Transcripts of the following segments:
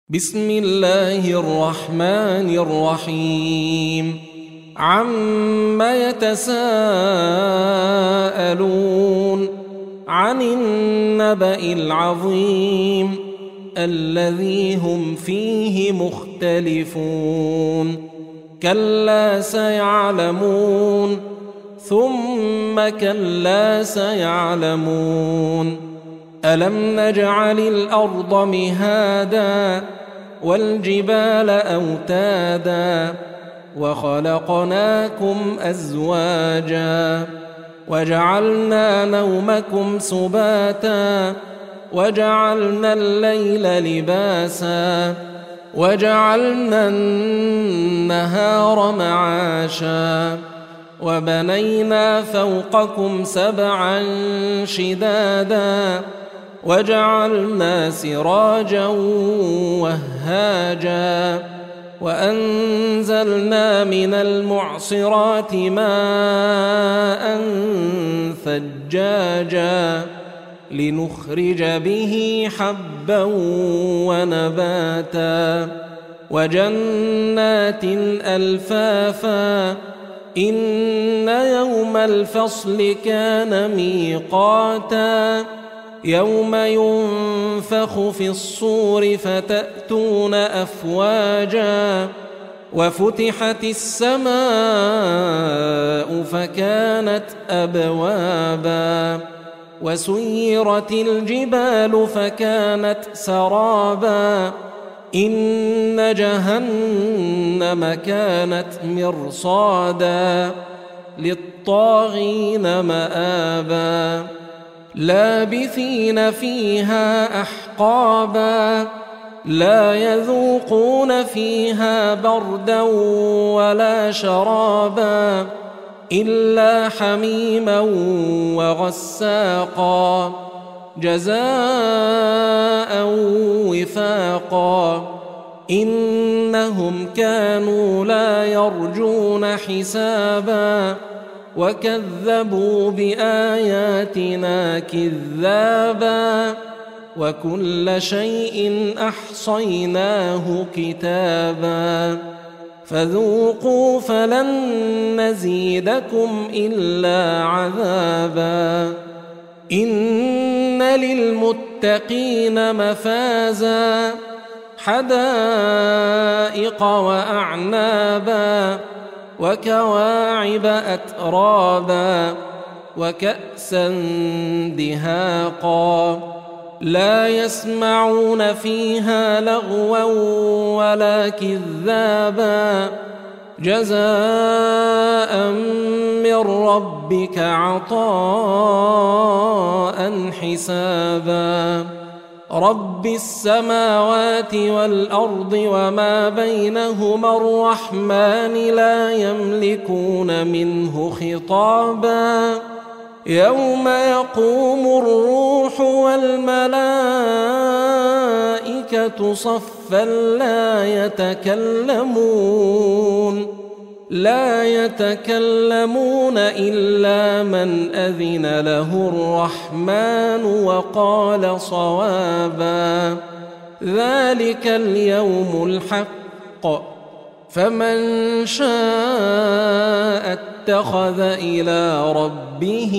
بسم الله الرحمن الرحيم عم يتساءلون عن النبأ العظيم الذي هم فيه مختلفون كلا سيعلمون ثم كلا سيعلمون ألم نجعل الأرض مهادا والجبال أوتادا وخلقناكم أزواجا وجعلنا نومكم سباتا وجعلنا الليل لباسا وجعلنا النهار معاشا وبنينا فوقكم سبعا شدادا وجعلنا سراجا وهاجا وأنزلنا من المعصرات ماء ثجاجا لنخرج به حبا ونباتا وجنات ألفافا إن يوم الفصل كان ميقاتا يوم ينفخ في الصور فتأتون أفواجا وفتحت السماء فكانت أبوابا وسيرت الجبال فكانت سرابا إن جهنم كانت مرصادا للطاغين مآبا لابثين فيها أحقابا لا يذوقون فيها بردا ولا شرابا إلا حميما وغساقا جزاء وفاقا إنهم كانوا لا يرجون حسابا وكذبوا بآياتنا كذابا وكل شيء أحصيناه كتابا فذوقوا فلن نزيدكم إلا عذابا إن للمتقين مفازا حدائق وأعنابا وكواعب أترابا وكأسا دهاقا لا يسمعون فيها لغوا ولا كذابا جزاء من ربك عطاء حسابا رب السماوات والأرض وما بينهما الرحمن لا يملكون منه خطابا يوم يقوم الروح والملائكة صفا لا يتكلمون إلا من أذن له الرحمن وقال صوابا ذلك اليوم الحق فمن شاء اتخذ إلى ربه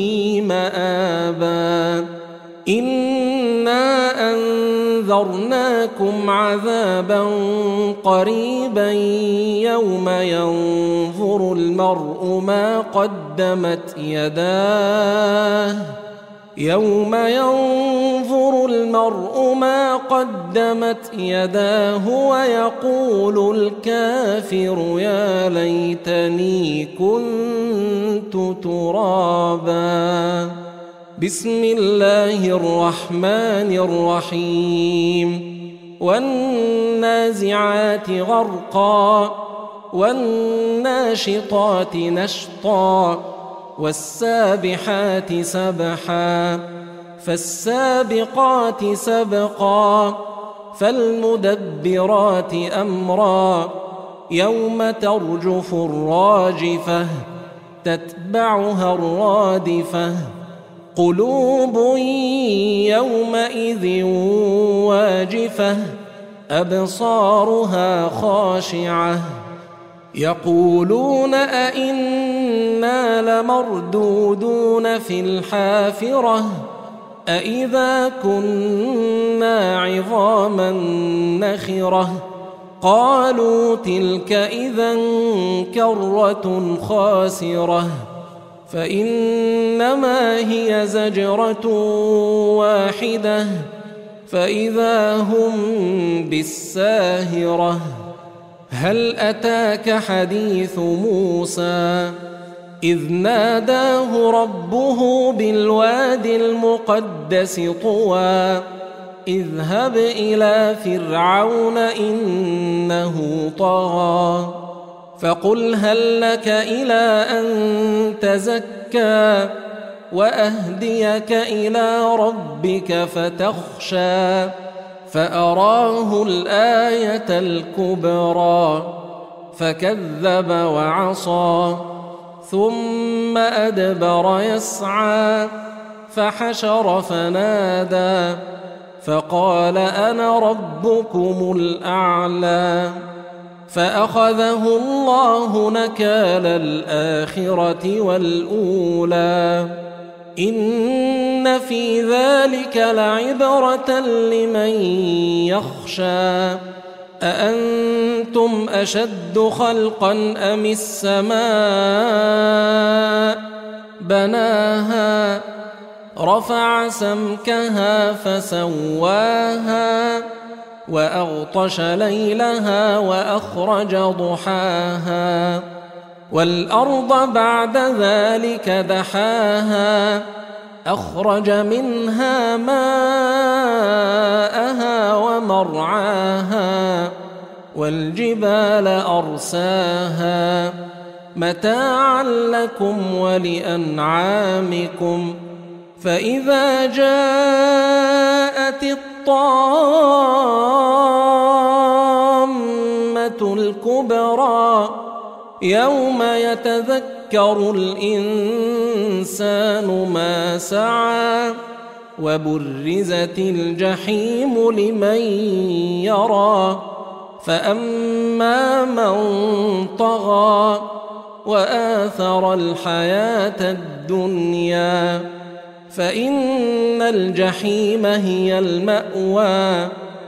مآبا إنا أنذرناكم عذابا قريبا يوم ينظر المرء ما قدمت يداه ويقول الكافر يا ليتني كنت ترابا بسم الله الرحمن الرحيم والنازعات غرقا والناشطات نشطا والسابحات سبحا فالسابقات سبقا فالمدبرات أمرا يوم ترجف الراجفة تتبعها الرادفة قلوب يومئذ واجفة أبصارها خاشعة يقولون أئنا لمردودون في الحافرة أئذا كنا عظاما نخرة قالوا تلك إذا كرة خاسرة فإنما هي زجرة واحدة فإذا هم بالساهرة هل أتاك حديث موسى إذ ناداه ربه بالواد المقدس طوى اذهب إلى فرعون إنه طغى فقل هل لك إلى أن تزكى وأهديك إلى ربك فتخشى فأراه الآية الكبرى فكذب وعصى ثم أدبر يسعى فحشر فنادى فقال أنا ربكم الأعلى فأخذه الله نكال الآخرة والأولى إن في ذلك لعبرة لمن يخشى أأنتم أشد خلقا أم السماء بناها رفع سمكها فسواها وأغطش ليلها وأخرج ضحاها والأرض بعد ذلك دحاها أخرج منها ماءها ومرعاها والجبال أرساها متاعا لكم ولأنعامكم فإذا جاءت الطامة الكبرى يوم يتذكر الإنسان ما سعى وبرزت الجحيم لمن يرى فأما من طغى وآثر الحياة الدنيا فإن الجحيم هي المأوى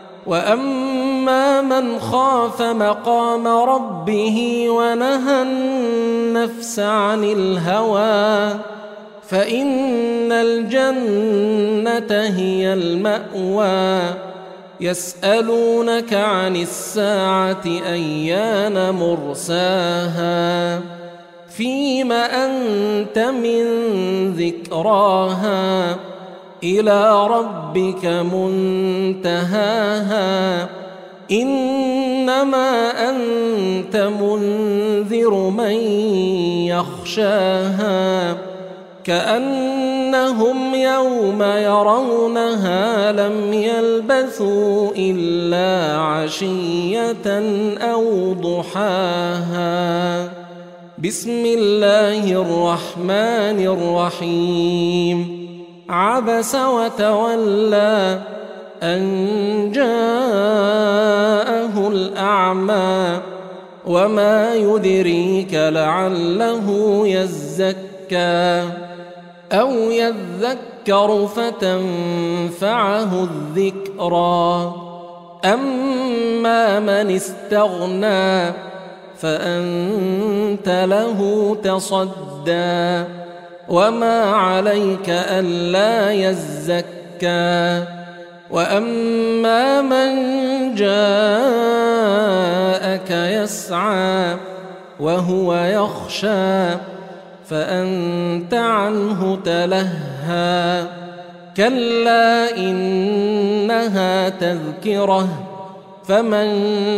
وأما من خاف مقام ربه ونهى النفس عن الهوى فإن الجنة هي المأوى يسألونك عن الساعة أيان مرساها فيم أنت من ذكراها إلى ربك منتهاها إنما أنت منذر من يخشاها كأنهم يوم يرونها لم يلبثوا إلا عشية أو ضحاها بسم الله الرحمن الرحيم عبس وتولى أن جاءه الأعمى وما يدريك لعله يزكى أو يذكر فتنفعه الذكرى أما من استغنى فأنت له تصدى وما عليك ألا يزكى وأما من جاءك يسعى وهو يخشى فأنت عنه تلهى كلا إنها تذكرة فمن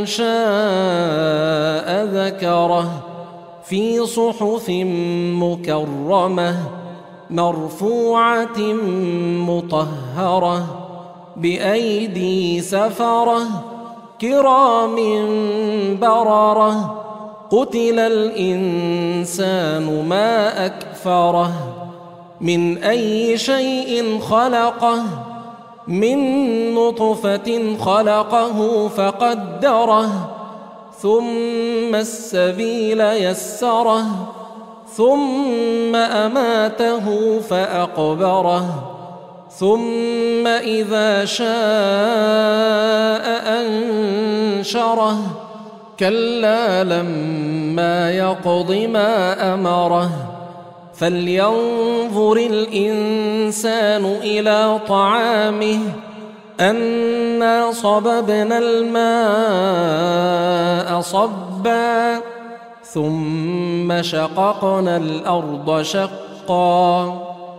شاء ذكره في صحف مكرمة مرفوعة مطهرة بأيدي سفرة كرام بررة قتل الإنسان ما أكفره من أي شيء خلقه من نطفة خلقه فقدره ثم السبيل يسره ثم أماته فأقبره ثم إذا شاء أنشره كلا لما يقض ما أمره فلينظر الإنسان إلى طعامه أنا صببنا الماء صبا ثم شققنا الأرض شقا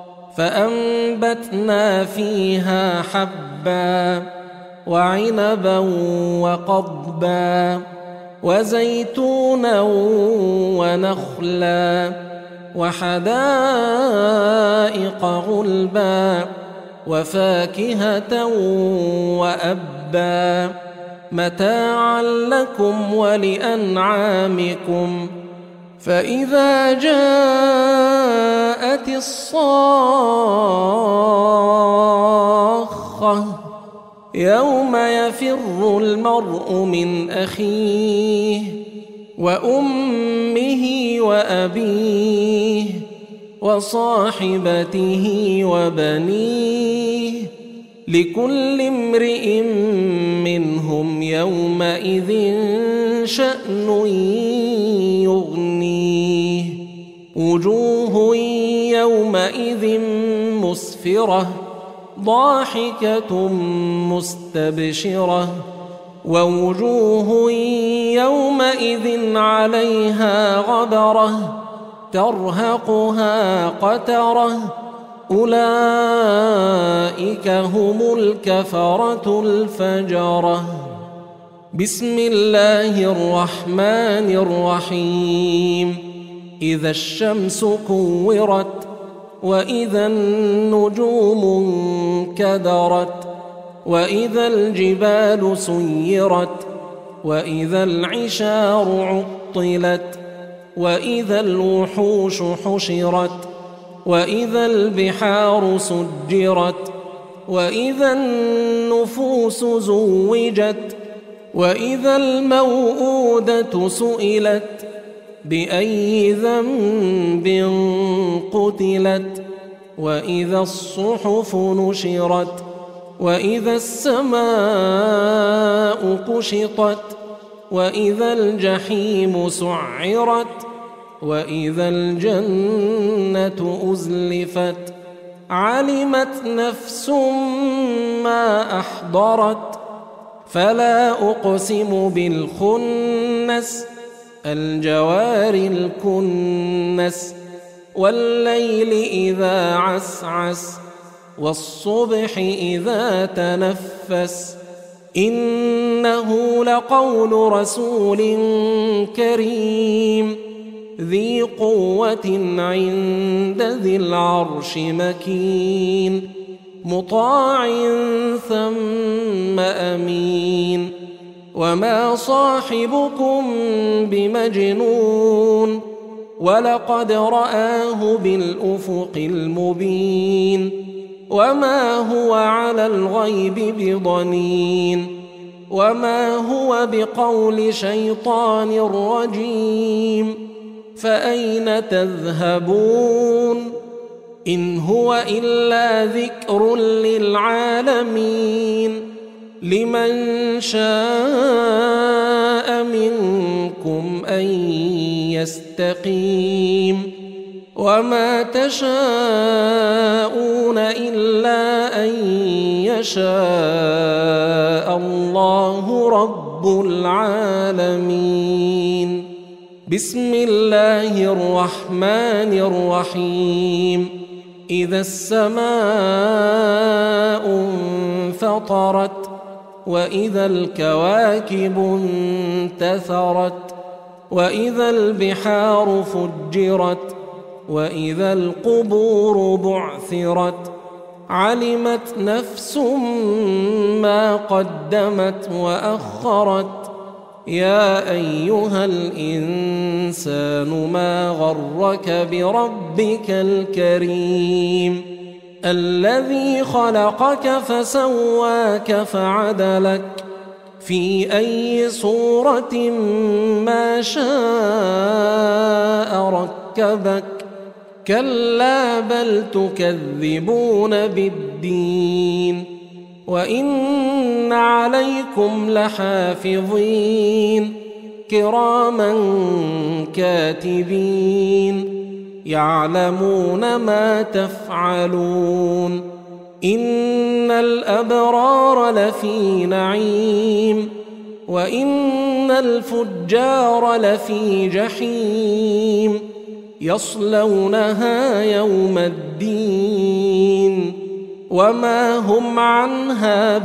فأنبتنا فيها حبا وعنبا وقضبا وزيتونا ونخلا وحدائق غلبا وفاكهة وأبا متاعا لكم ولأنعامكم فإذا جاءت الصاخة يوم يفر المرء من أخيه وأمه وأبيه وصاحبته وبنيه لكل امرئ منهم يومئذ شأن يغنيه وجوه يومئذ مسفرة ضاحكة مستبشرة ووجوه يومئذ عليها غبرة ترهقها قترة أولئك هم الكفرة الفجرة بسم الله الرحمن الرحيم إذا الشمس كورت وإذا النجوم انكدرت وإذا الجبال سيرت وإذا العشار عطلت وإذا الوحوش حشرت وإذا البحار سجرت وإذا النفوس زوجت وإذا الموءودة سئلت بأي ذنب قتلت وإذا الصحف نشرت وإذا السماء كشطت وإذا الجحيم سعرت وإذا الجنة أزلفت علمت نفس ما أحضرت فلا أقسم بالخنس الجوار الكنس والليل إذا عسعس والصبح إذا تنفس إنه لقول رسول كريم ذي قوة عند ذي العرش مكين مطاع ثم أمين وما صاحبكم بمجنون ولقد رآه بالأفق المبين وما هو على الغيب بضنين وما هو بقول شيطان رجيم فأين تذهبون إن هو إلا ذكر للعالمين لمن شاء منكم أن يستقيم وما تشاءون إلا أن يشاء الله رب العالمين بسم الله الرحمن الرحيم إذا السماء انفطرت وإذا الكواكب انتثرت وإذا البحار فجرت وإذا القبور بعثرت علمت نفس ما قدمت وأخرت يا أيها الإنسان ما غرك بربك الكريم الذي خلقك فسواك فعدلك في أي صورة ما شاء ركبك كلا بل تكذبون بالدين وإن عليكم لحافظين كراما كاتبين يعلمون ما تفعلون إن الأبرار لفي نعيم وإن الفجار لفي جحيم يصلونها يوم الدين وما هم عنها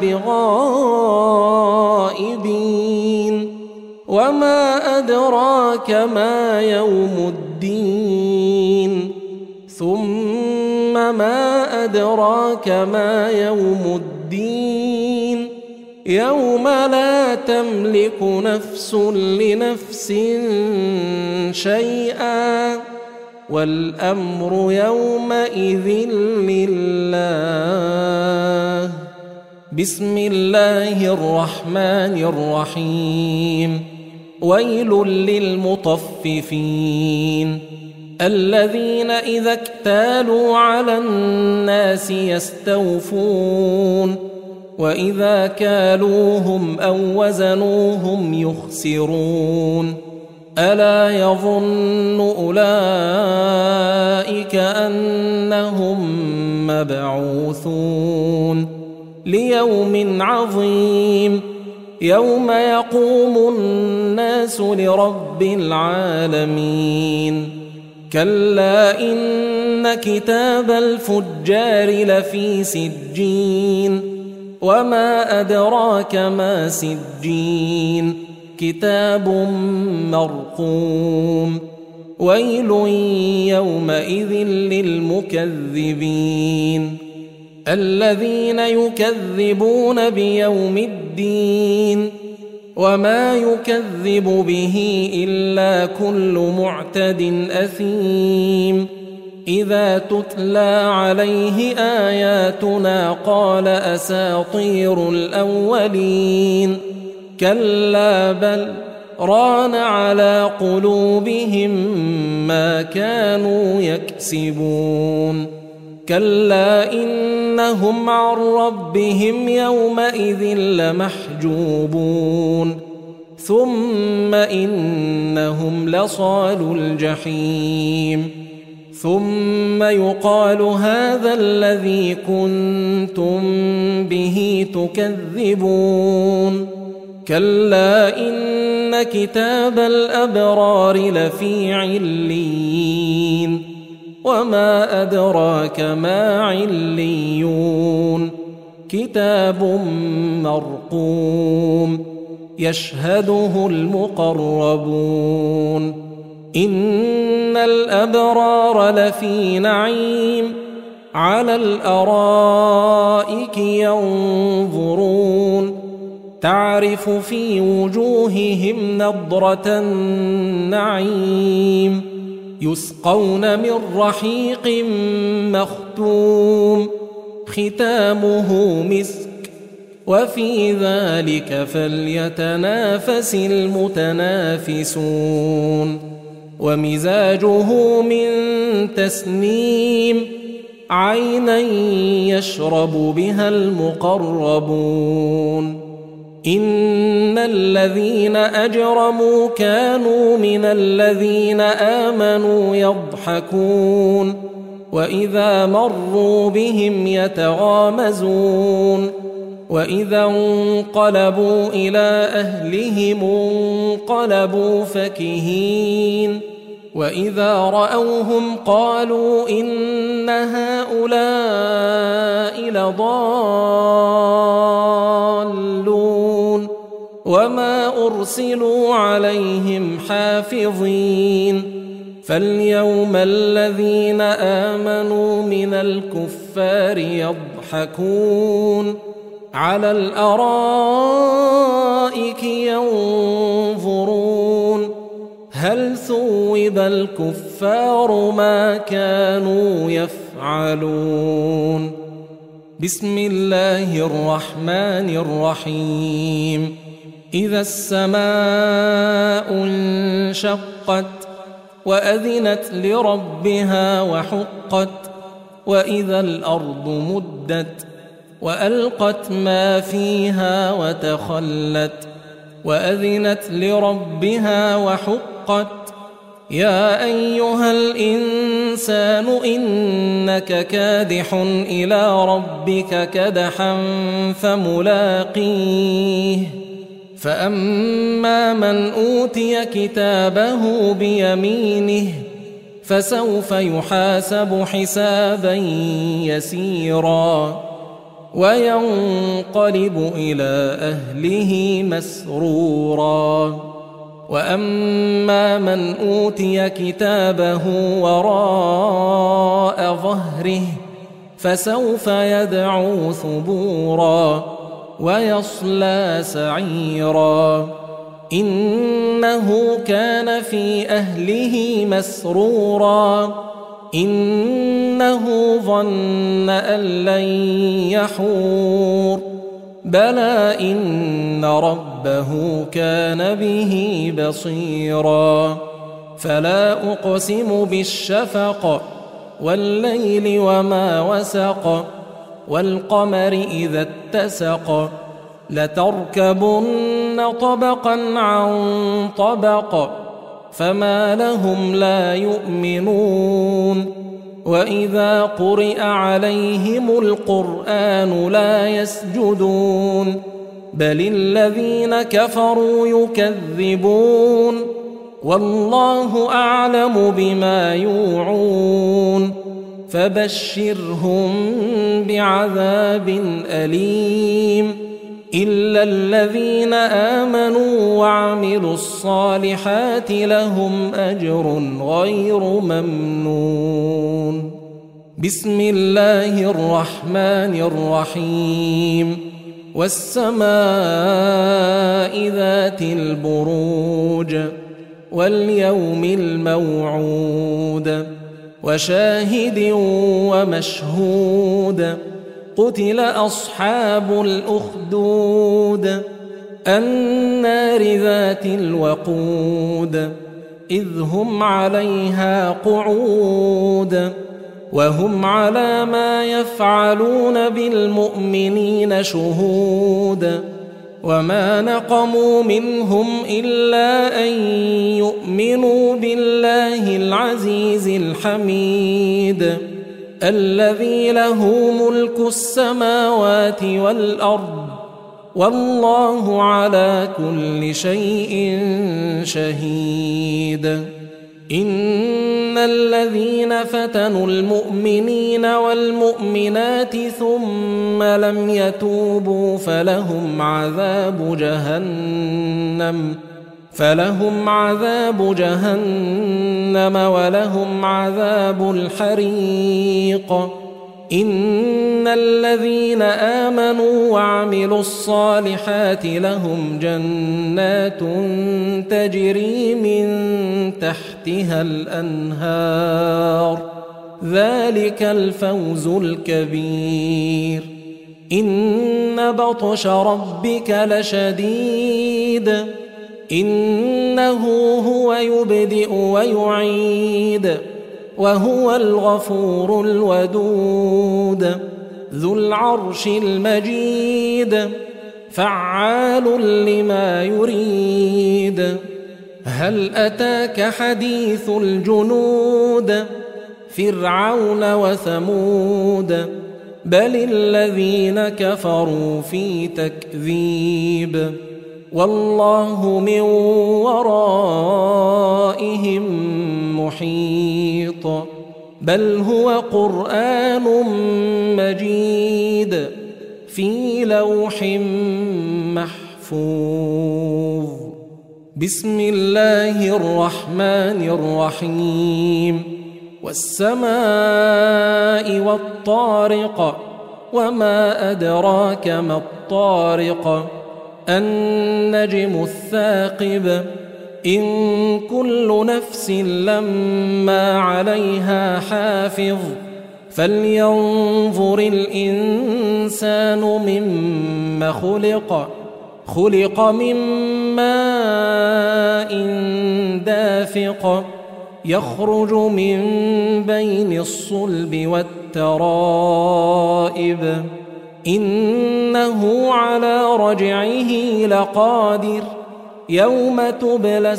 بغائبين وما أدراك ما يوم الدين ثم ما أدراك ما يوم الدين يوم لا تملك نفس لنفس شيئا والأمر يومئذ لله. بسم الله الرحمن الرحيم. ويل للمطففين الذين إذا اكتالوا على الناس يستوفون وإذا كالوهم أو وزنوهم يخسرون ألا يظن أولئك أنهم مبعوثون ليوم عظيم يوم يقوم الناس لرب العالمين كلا إن كتاب الفجار لفي سجين وما أدراك ما سجين كتاب مرقوم ويل يومئذ للمكذبين الذين يكذبون بيوم الدين وما يكذب به إلا كل معتد أثيم إذا تتلى عليه آياتنا قال أساطير الأولين كلا بل ران على قلوبهم ما كانوا يكسبون كلا إنهم عن ربهم يومئذ لمحجوبون ثم إنهم لصالو الجحيم ثم يقال هذا الذي كنتم به تكذبون كلا إن كتاب الأبرار لفي عليين وما أدراك ما عليون كتاب مرقوم يشهده المقربون إن الأبرار لفي نعيم على الأرائك ينظرون تعرف في وجوههم نضرة النعيم يسقون من رحيق مختوم ختامه مسك وفي ذلك فليتنافس المتنافسون ومزاجه من تسنيم عينا يشرب بها المقربون إن الذين أجرموا كانوا من الذين آمنوا يضحكون وإذا مروا بهم يتغامزون وإذا انقلبوا إلى أهلهم انقلبوا فكهين وإذا رأوهم قالوا إن هؤلاء لضالون وما أرسلوا عليهم حافظين فاليوم الذين آمنوا من الكفار يضحكون على الأرائك ينظرون هل ثوب الكفار ما كانوا يفعلون يفعلون. بسم الله الرحمن الرحيم. إذا السماء انشقت وأذنت لربها وحقت وإذا الأرض مدت وألقت ما فيها وتخلت وأذنت لربها وحقت يا أيها الإنسان إنك كادح إلى ربك كدحا فملاقيه فأما من أوتي كتابه بيمينه فسوف يحاسب حسابا يسيرا وينقلب إلى أهله مسرورا وأما من أوتي كتابه وراء ظهره فسوف يدعو ثبورا ويصلى سعيرا إنه كان في أهله مسرورا إنه ظن أن لن يحور بلى إن ربه كان به بصيرا فلا أقسم بالشفق والليل وما وسق والقمر إذا اتسق لتركبن طبقا عن طبق فما لهم لا يؤمنون وإذا قرئ عليهم القرآن لا يسجدون بل الذين كفروا يكذبون والله أعلم بما يوعون فبشرهم بعذاب أليم إلا الذين آمنوا وعملوا الصالحات لهم أجر غير ممنون. بسم الله الرحمن الرحيم. والسماء ذات البروج واليوم الموعود وشاهد ومشهود قتل أصحاب الأخدود النار ذات الوقود إذ هم عليها قعود وهم على ما يفعلون بالمؤمنين شهود وما نقموا منهم إلا أن يؤمنوا بالله العزيز الحميد الذي له ملك السماوات والأرض والله على كل شيء شهيد. إن الذين فتنوا المؤمنين والمؤمنات ثم لم يتوبوا فلهم عذاب جهنم ولهم عذاب الحريق. إن الذين آمنوا وعملوا الصالحات لهم جنات تجري من تحتها الأنهار ذلك الفوز الكبير. إن بطش ربك لشديد إنه هو يبدئ ويعيد وهو الغفور الودود ذو العرش المجيد فعال لما يريد. هل أتاك حديث الجنود فرعون وثمود بل الذين كفروا في تكذيب والله من ورائهم محيط بل هو قرآن مجيد في لوح محفوظ. بسم الله الرحمن الرحيم. والسماء والطارق وما أدراك ما الطارق النجم الثاقب إن كل نفس لما عليها حافظ فلينظر الإنسان مما خلق من ماء دافق يخرج من بين الصلب والترائب إنه على رجعه لقادر يوم تبلى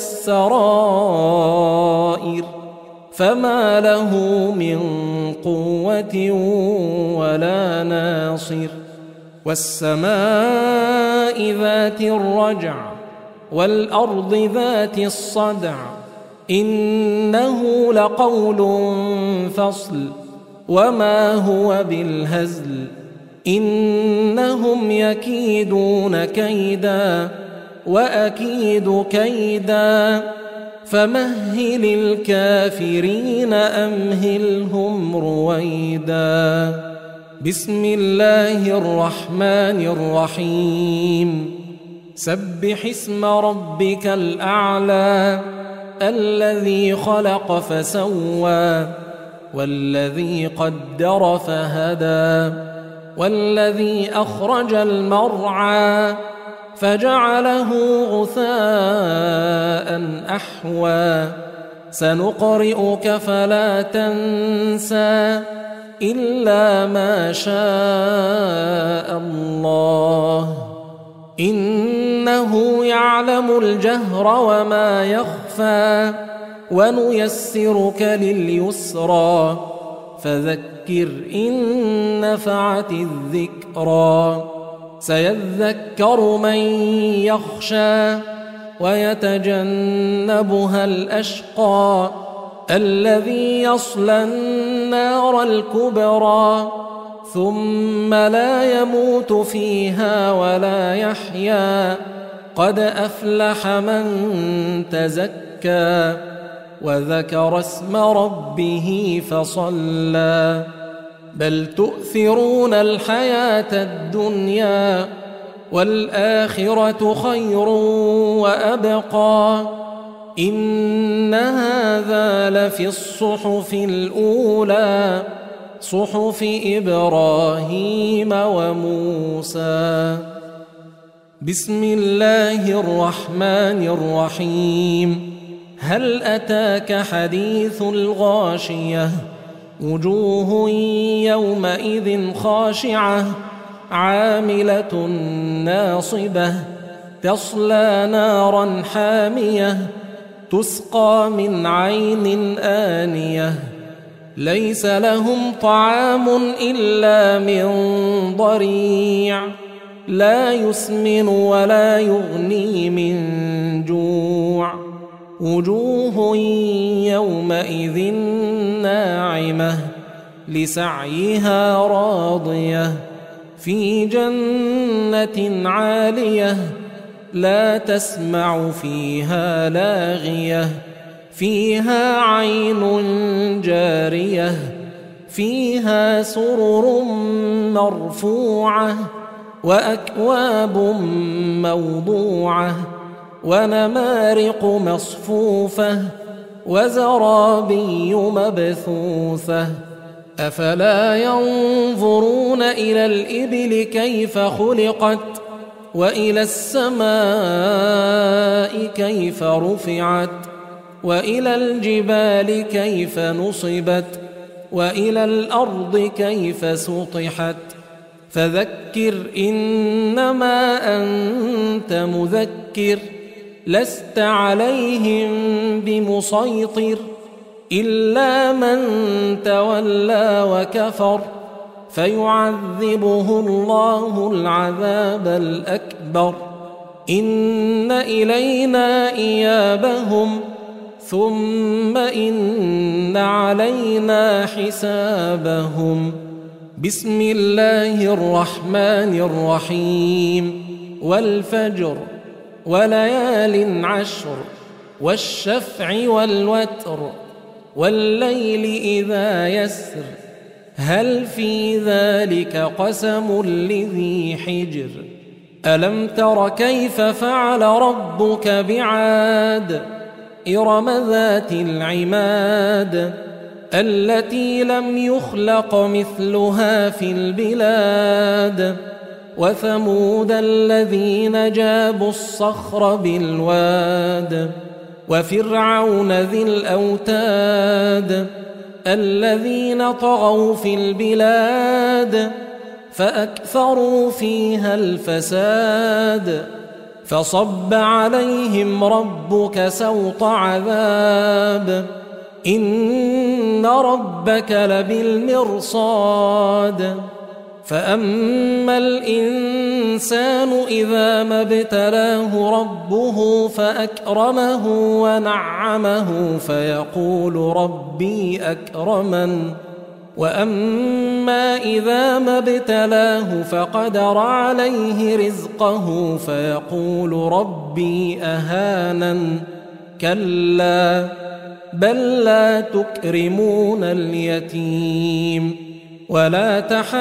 السرائر فما له من قوة ولا ناصر والسماء ذات الرجع والأرض ذات الصدع إنه لقول فصل وما هو بالهزل إنهم يكيدون كيدا وأكيد كيدا فمهل الكافرين أمهلهم رويدا بسم الله الرحمن الرحيم سبح اسم ربك الأعلى الذي خلق فسوى والذي قدر فهدى والذي أخرج المرعى فجعله غثاء أحوى سنقرئك فلا تنسى إلا ما شاء الله إنه يعلم الجهر وما يخفى ونيسرك لليسرى فذكر إن نفعت الذكرى سيذكر من يخشى ويتجنبها الأشقى الذي يصلى النار الكبرى ثم لا يموت فيها ولا يحيا قد أفلح من تزكى وذكر اسم ربه فصلى بل تؤثرون الحياة الدنيا والآخرة خير وأبقى إن هذا لفي الصحف الأولى صحف إبراهيم وموسى بسم الله الرحمن الرحيم هل أتاك حديث الغاشية وجوه يومئذ خاشعة عاملة ناصبة تصلى نارا حامية تسقى من عين آنية ليس لهم طعام إلا من ضريع لا يسمن ولا يغني من جوع وجوه يومئذ ناعمة لسعيها راضية في جنة عالية لا تسمع فيها لاغية فيها عين جارية فيها سرر مرفوعة وأكواب موضوعة ونمارق مصفوفة وزرابي مبثوثة أفلا ينظرون إلى الإبل كيف خلقت وإلى السماء كيف رفعت وإلى الجبال كيف نصبت وإلى الأرض كيف سطحت فذكر إنما أنت مذكر لست عليهم بمسيطر إلا من تولى وكفر فيعذبه الله العذاب الأكبر إن إلينا إيابهم ثم إن علينا حسابهم بسم الله الرحمن الرحيم والفجر وليال عشر والشفع والوتر والليل إذا يسر هل في ذلك قسم لذي حجر ألم تر كيف فعل ربك بعاد إرم ذات العماد التي لم يخلق مثلها في البلاد وثمود الذين جابوا الصخر بالواد وفرعون ذي الأوتاد الذين طغوا في البلاد فأكثروا فيها الفساد فصب عليهم ربك سوط عذاب إن ربك لبالمرصاد فأما الإنسان إذا ما ابتلاه ربه فأكرمه ونعمه فيقول ربي أكرمن وأما إذا ما ابتلاه فقدر عليه رزقه فيقول ربي أهانن كلا بل لا تكرمون اليتيم ولا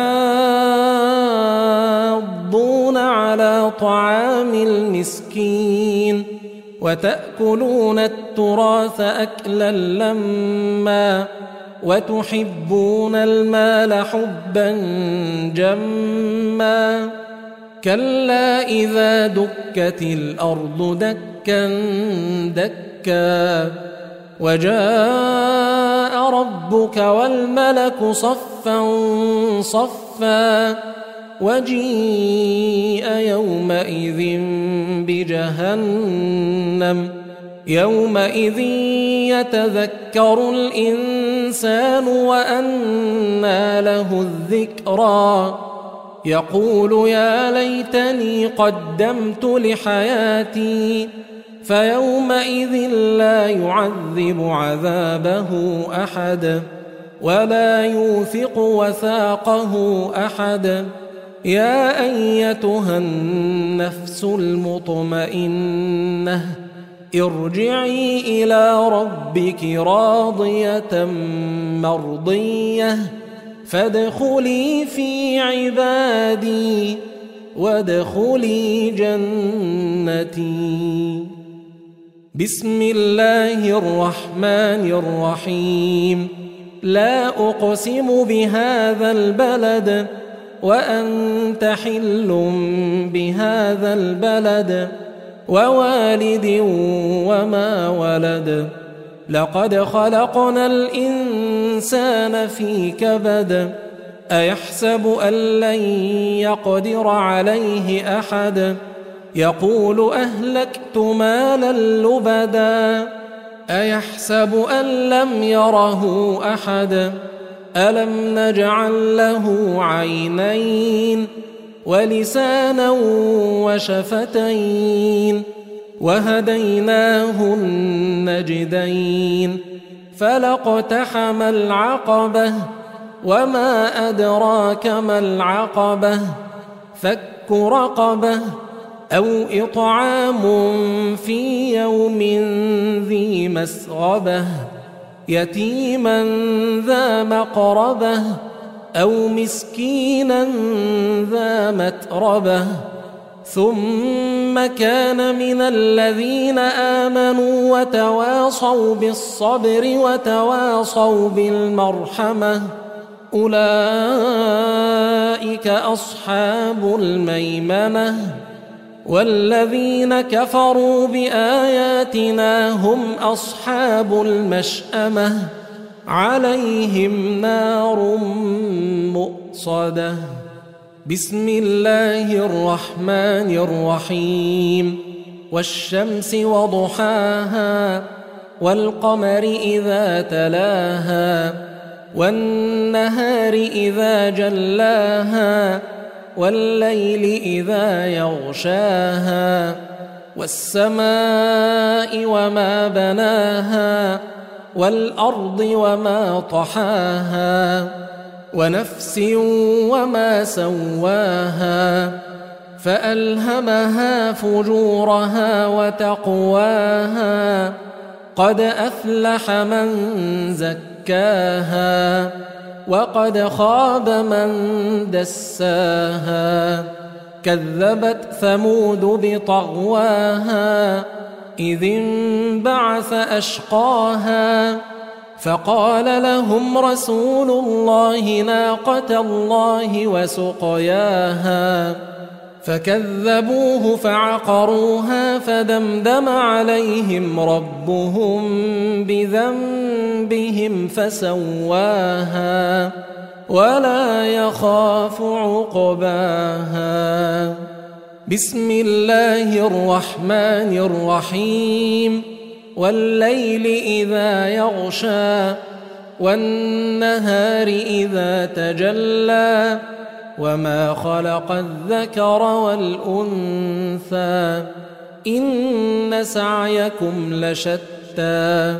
تحاضون على طعام المسكين وتأكلون التراث أكلا لما وتحبون المال حبا جما كلا إذا دكت الأرض دكا دكا وجاء ربك والملك صفا صفا وجيء يومئذ بجهنم يومئذ يتذكر الإنسان وأنى له الذكرى يقول يا ليتني قدمت لحياتي فيومئذ لا يعذب عذابه أحد ولا يوثق وثاقه أحد يا أيتها النفس المطمئنة ارجعي إلى ربك راضية مرضية فادخلي في عبادي وادخلي جنتي بسم الله الرحمن الرحيم لا أقسم بهذا البلد وأنت حل بهذا البلد ووالد وما ولد لقد خلقنا الإنسان في كبد أيحسب أن لن يقدر عليه أحد يقول أهلكت مالا لبدا أيحسب أن لم يره أحد ألم نجعل له عينين ولسانا وشفتين وهديناه النجدين فلاقتحم العقبة وما أدراك ما العقبة فك رقبة أو إطعام في يوم ذي مسغبة يتيما ذا مقربة أو مسكينا ذا متربة ثم كان من الذين آمنوا وتواصوا بالصبر وتواصوا بالمرحمة أولئك أصحاب الميمنة والذين كفروا بآياتنا هم أصحاب المشأمة عليهم نار مؤصدة بسم الله الرحمن الرحيم والشمس وضحاها والقمر إذا تلاها والنهار إذا جلاها والليل إذا يغشاها والسماء وما بناها والأرض وما طحاها ونفس وما سواها فألهمها فجورها وتقواها قد أفلح من زكاها وقد خاب من دساها كذبت ثمود بطغواها إذ انبعث أشقاها فقال لهم رسول الله ناقة الله وسقياها فكذبوه فعقروها فدمدم عليهم ربهم بذنبهم فسواها ولا يخاف عقباها. بسم الله الرحمن الرحيم. والليل إذا يغشى والنهار إذا تجلى وما خلق الذكر والأنثى إن سعيكم لشتى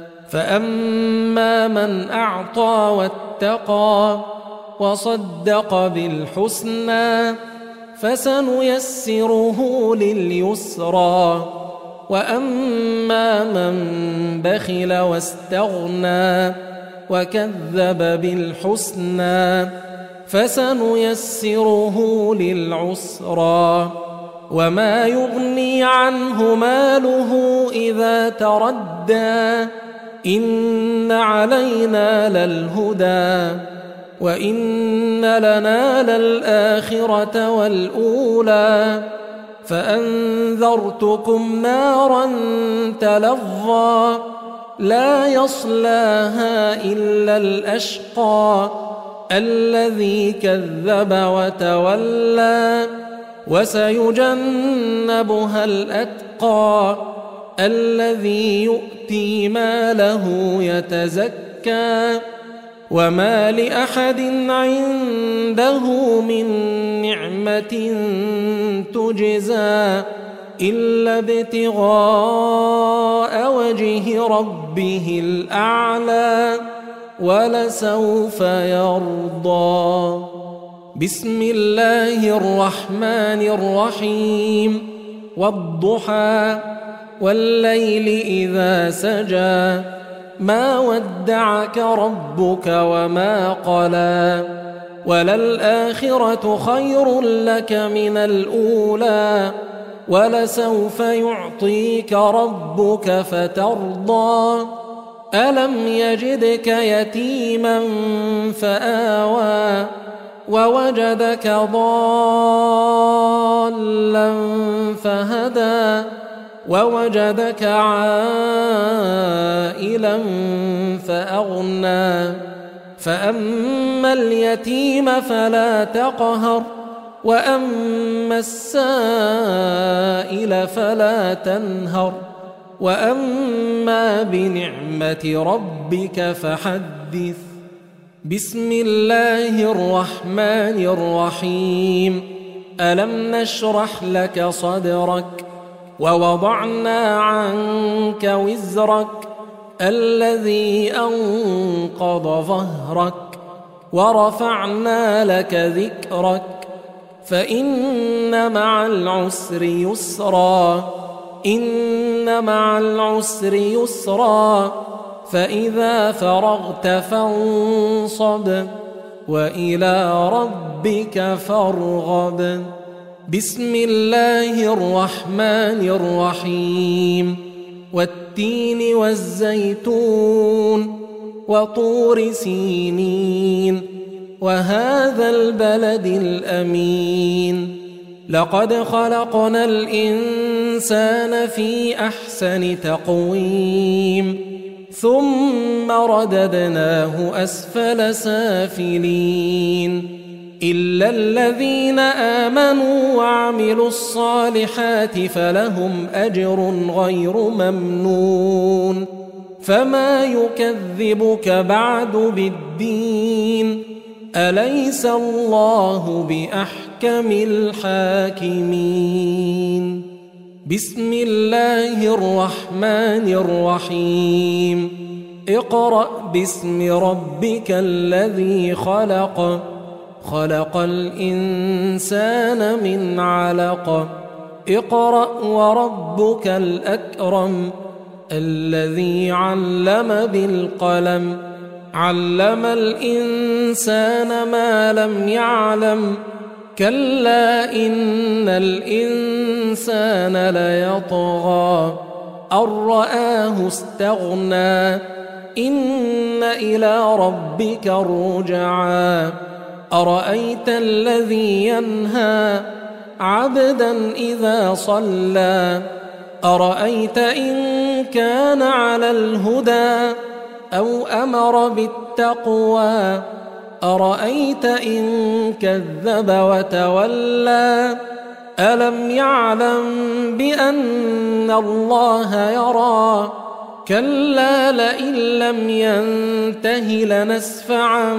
فأما من أعطى واتقى وصدق بالحسنى فسنيسره لليسرى وأما من بخل واستغنى وكذب بالحسنى فسنيسره للعسرى وما يغني عنه ماله إذا تردى إن علينا للهدى وإن لنا للآخرة والأولى فأنذرتكم نارا تلظى لا يصلاها إلا الأشقى الذي كذب وتولى وسيجنبها الأتقى الذي يؤتي ماله يتزكى وما لأحد عنده من نعمة تجزى إلا ابتغاء وجه ربه الأعلى ولسوف يرضى. بسم الله الرحمن الرحيم. والضحى والليل إذا سجى ما ودعك ربك وما قلى وللآخرة خير لك من الأولى ولسوف يعطيك ربك فترضى ألم يجدك يتيما فآوى ووجدك ضالا فهدى ووجدك عائلا فأغنى فأما اليتيم فلا تقهر وأما السائل فلا تنهر وأما بنعمة ربك فحدث. بسم الله الرحمن الرحيم. ألم نشرح لك صدرك ووضعنا عنك وزرك الذي أنقض ظهرك ورفعنا لك ذكرك فإن مع العسر يسرا إن مع العسر يسرا فإذا فرغت فانصب وإلى ربك فارغب. بسم الله الرحمن الرحيم. والتين والزيتون وطور سينين وهذا البلد الأمين لقد خلقنا الإنسان في أحسن تقويم ثم رددناه أسفل سافلين إلا الذين آمنوا وعملوا الصالحات فلهم أجر غير ممنون فما يكذبك بعد بالدين أليس الله بأحكم الحاكمين. بسم الله الرحمن الرحيم. اقرأ باسم ربك الذي خلق خلق الإنسان من علق اقرأ وربك الأكرم الذي علم بالقلم علم الإنسان ما لم يعلم كلا إن الإنسان ليطغى أن رآه استغنى إن إلى ربك الرجعى أرأيت الذي ينهى عبدا إذا صلى أرأيت إن كان على الهدى أو أمر بالتقوى أرأيت إن كذب وتولى ألم يعلم بأن الله يرى كلا لئن لم ينته لنسفعا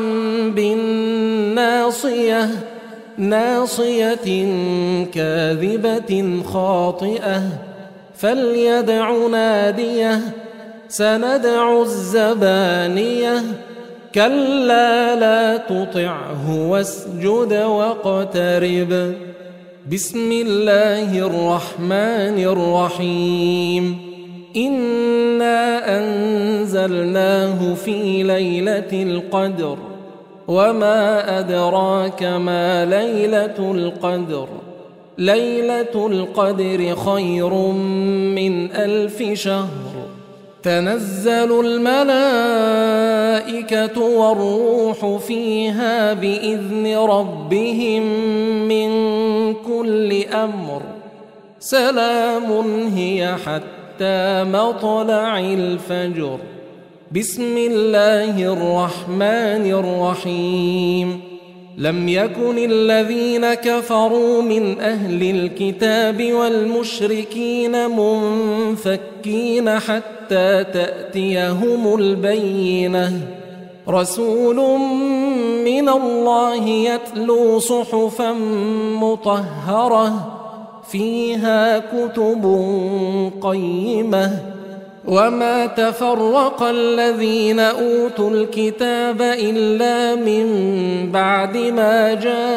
بالناصية ناصية كاذبة خاطئة فليدع ناديه سندع الزبانية كلا لا تطعه واسجد واقترب بسم الله الرحمن الرحيم إنا أنزلناه في ليلة القدر وما أدراك ما ليلة القدر ليلة القدر خير من 1000 شهر تنزل الملائكة والروح فيها بإذن ربهم من كل أمر سلام هي حتى مطلع الفجر بسم الله الرحمن الرحيم لم يكن الذين كفروا من أهل الكتاب والمشركين منفكين حتى تأتيهم البينة رسول من الله يتلو صحفا مطهرة فيها كتب قيمة وما تفرق الذين أوتوا الكتاب إلا من بعد ما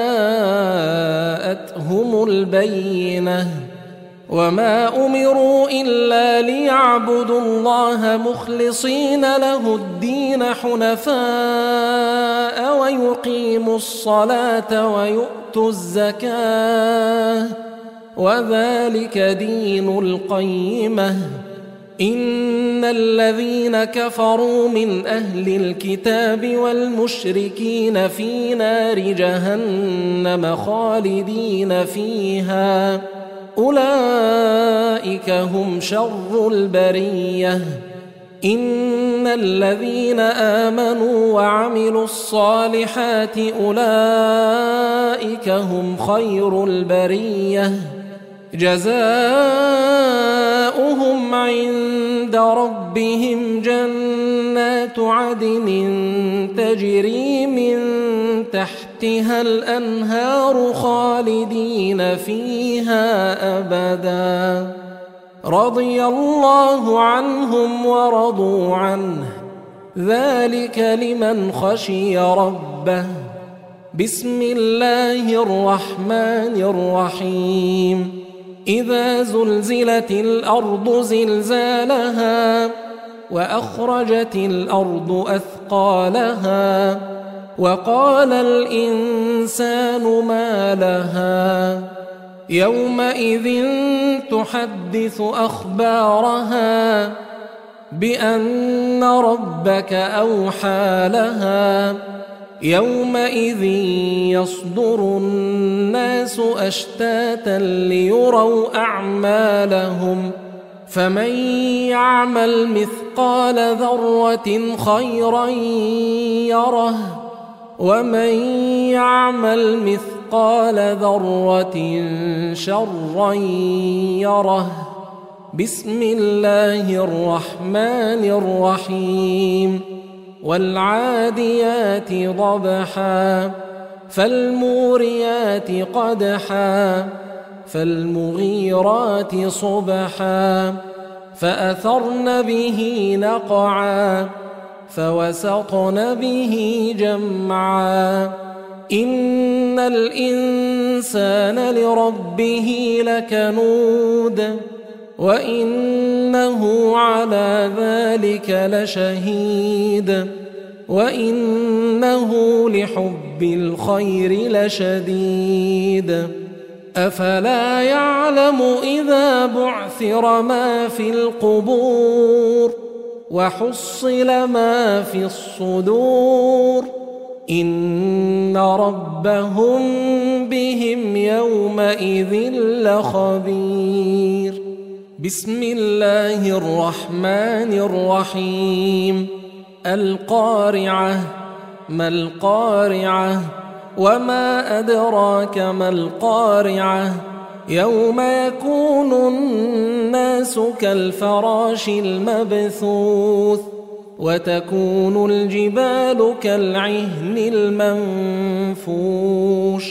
جاءتهم البينة وما أمروا إلا ليعبدوا الله مخلصين له الدين حنفاء ويقيموا الصلاة ويؤتوا الزكاة وذلك دين القيمة إن الذين كفروا من أهل الكتاب والمشركين في نار جهنم خالدين فيها أولئك هم شر البرية إن الذين آمنوا وعملوا الصالحات أولئك هم خير البرية جزاؤهم عند ربهم جنات عدن تجري من تحتها الأنهار خالدين فيها أبدا رضي الله عنهم ورضوا عنه ذلك لمن خشي ربه بسم الله الرحمن الرحيم إذا زلزلت الأرض زلزالها وأخرجت الأرض أثقالها وقال الإنسان ما لها يومئذ تحدث أخبارها بأن ربك أوحى لها يومئذ يصدر الناس أشتاتا ليروا أعمالهم فمن يعمل مثقال ذرة خيرا يره ومن يعمل مثقال ذرة شرا يره بسم الله الرحمن الرحيم والعاديات ضبحا فالموريات قدحا فالمغيرات صبحا فأثرن به نقعا فوسطن به جمعا إن الإنسان لربه لكنود وإنه على ذلك لشهيد وإنه لحب الخير لشديد أفلا يعلم إذا بعثر ما في القبور وحصل ما في الصدور إن ربهم بهم يومئذ لخبير. بسم الله الرحمن الرحيم. القارعة. ما القارعة؟ وما أدراك ما القارعة؟ يوم يكون الناس كالفراش المبثوث وتكون الجبال كالعهن المنفوش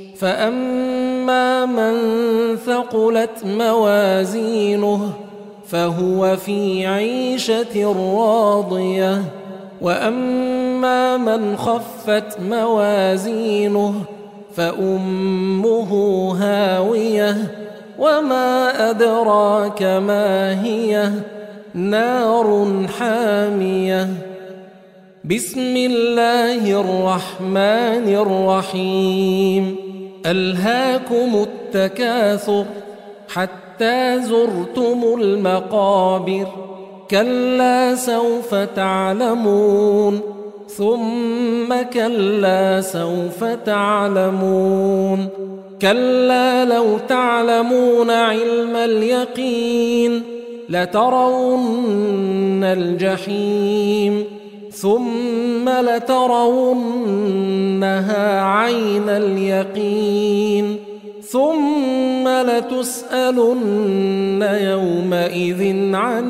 فأما من ثقلت موازينه فهو في عيشة راضية وأما من خفت موازينه فأمه هاوية وما أدراك ما هي نار حامية. بسم الله الرحمن الرحيم. ألهاكم التكاثر حتى زرتم المقابر كلا سوف تعلمون ثم كلا سوف تعلمون كلا لو تعلمون علم اليقين لترون الجحيم ثم لترونها عين اليقين ثم لتسألن يومئذ عن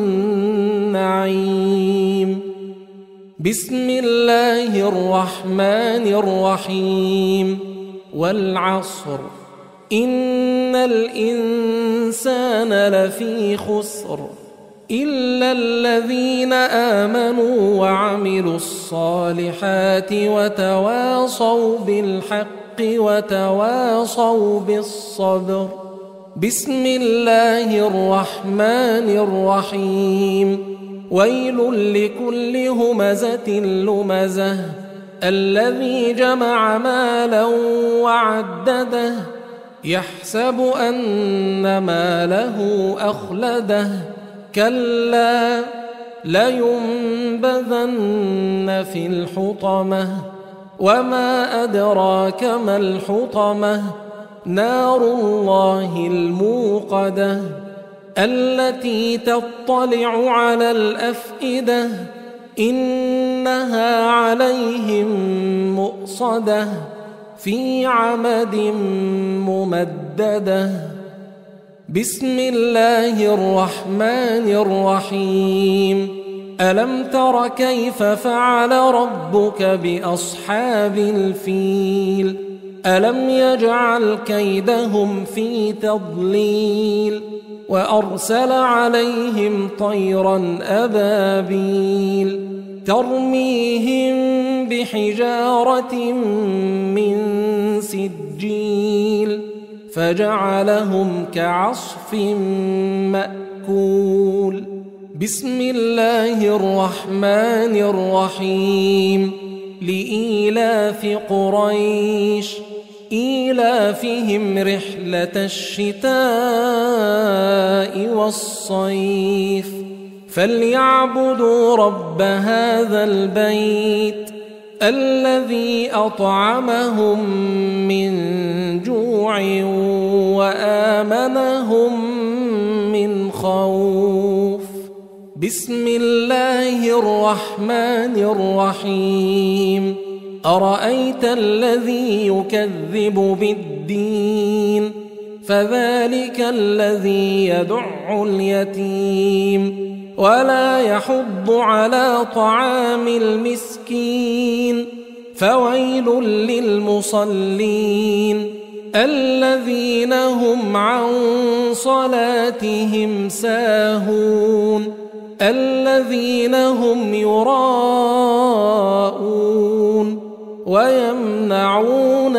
النعيم. بسم الله الرحمن الرحيم. والعصر إن الإنسان لفي خسر إلا الذين آمنوا وعملوا الصالحات وتواصوا بالحق وتواصوا بالصبر. بسم الله الرحمن الرحيم. ويل لكل همزة لمزة الذي جمع مالا وعدده يحسب أن ماله أخلده كلا لينبذن في الحطمة وما أدراك ما الحطمة نار الله الموقدة التي تطلع على الأفئدة إنها عليهم مؤصدة في عمد ممددة. بسم الله الرحمن الرحيم. ألم تر كيف فعل ربك بأصحاب الفيل ألم يجعل كيدهم في تضليل وأرسل عليهم طيرا أبابيل ترميهم بحجارة من سجيل فجعلهم كعصف مأكول. بسم الله الرحمن الرحيم. لإيلاف قريش إيلافهم رحلة الشتاء والصيف فليعبدوا رب هذا البيت الذي أطعمهم من جوع وآمنهم من خوف. بسم الله الرحمن الرحيم. أرأيت الذي يكذب بالدين فذلك الذي يدع اليتيم ولا يحض على طعام المسكين فويل للمصلين الذين هم عن صلاتهم ساهون الذين هم يراءون ويمنعون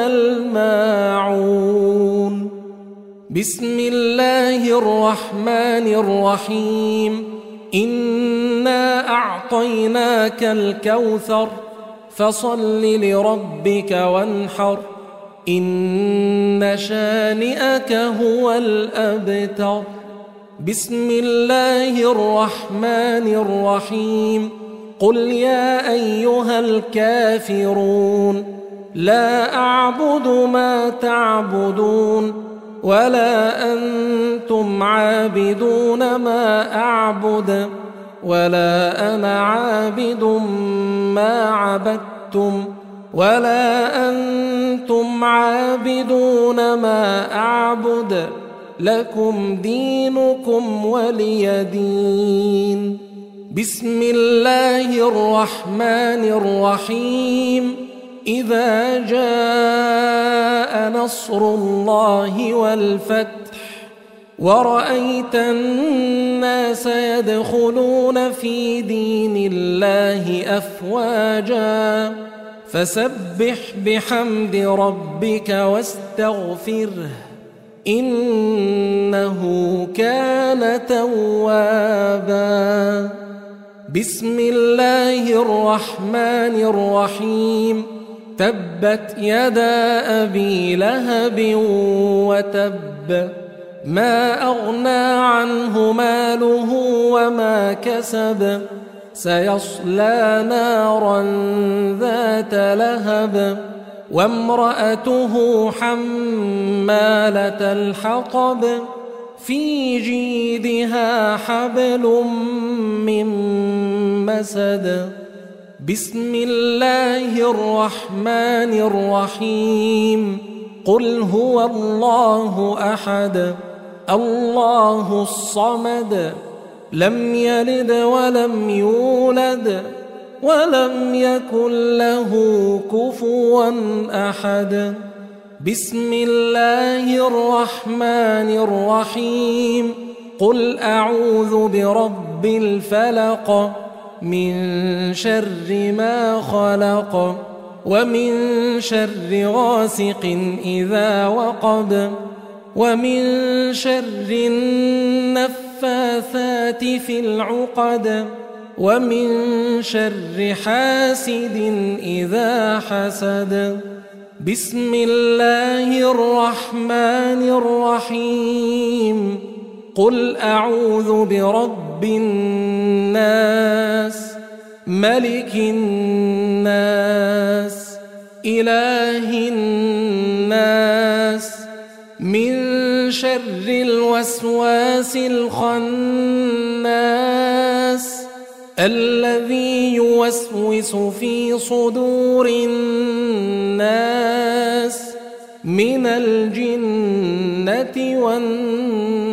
الماعون. بسم الله الرحمن الرحيم. إنا أعطيناك الكوثر فصل لربك وانحر إن شانئك هو الأبتر. بسم الله الرحمن الرحيم قل يا أيها الكافرون لا أعبد ما تعبدون ولا أنتم عابدون ما أعبد ولا أنا عابد ما عبدتم ولا أنتم عابدون ما أعبد لكم دينكم ولي دين. بسم الله الرحمن الرحيم إذا جاء نصر الله والفتح ورأيت الناس يدخلون في دين الله أفواجا فسبح بحمد ربك واستغفره إنه كان توابا. بسم الله الرحمن الرحيم تبت يدا أبي لهب وتب ما أغنى عنه ماله وما كسب سيصلى نارا ذات لهب وامرأته حمالة الحطب في جيدها حبل من مسد. بسم الله الرحمن الرحيم قل هو الله أحد الله الصمد لم يلد ولم يولد ولم يكن له كفوا أحد. بسم الله الرحمن الرحيم قل أعوذ برب الفلق من شر ما خلق ومن شر غاسق إذا وقب ومن شر النفاثات في العقد ومن شر حاسد إذا حسد. بسم الله الرحمن الرحيم قل أعوذ برب الناس ملك الناس إله الناس من شر الوسواس الخناس الذي يوسوس في صدور الناس من الجنة والناس.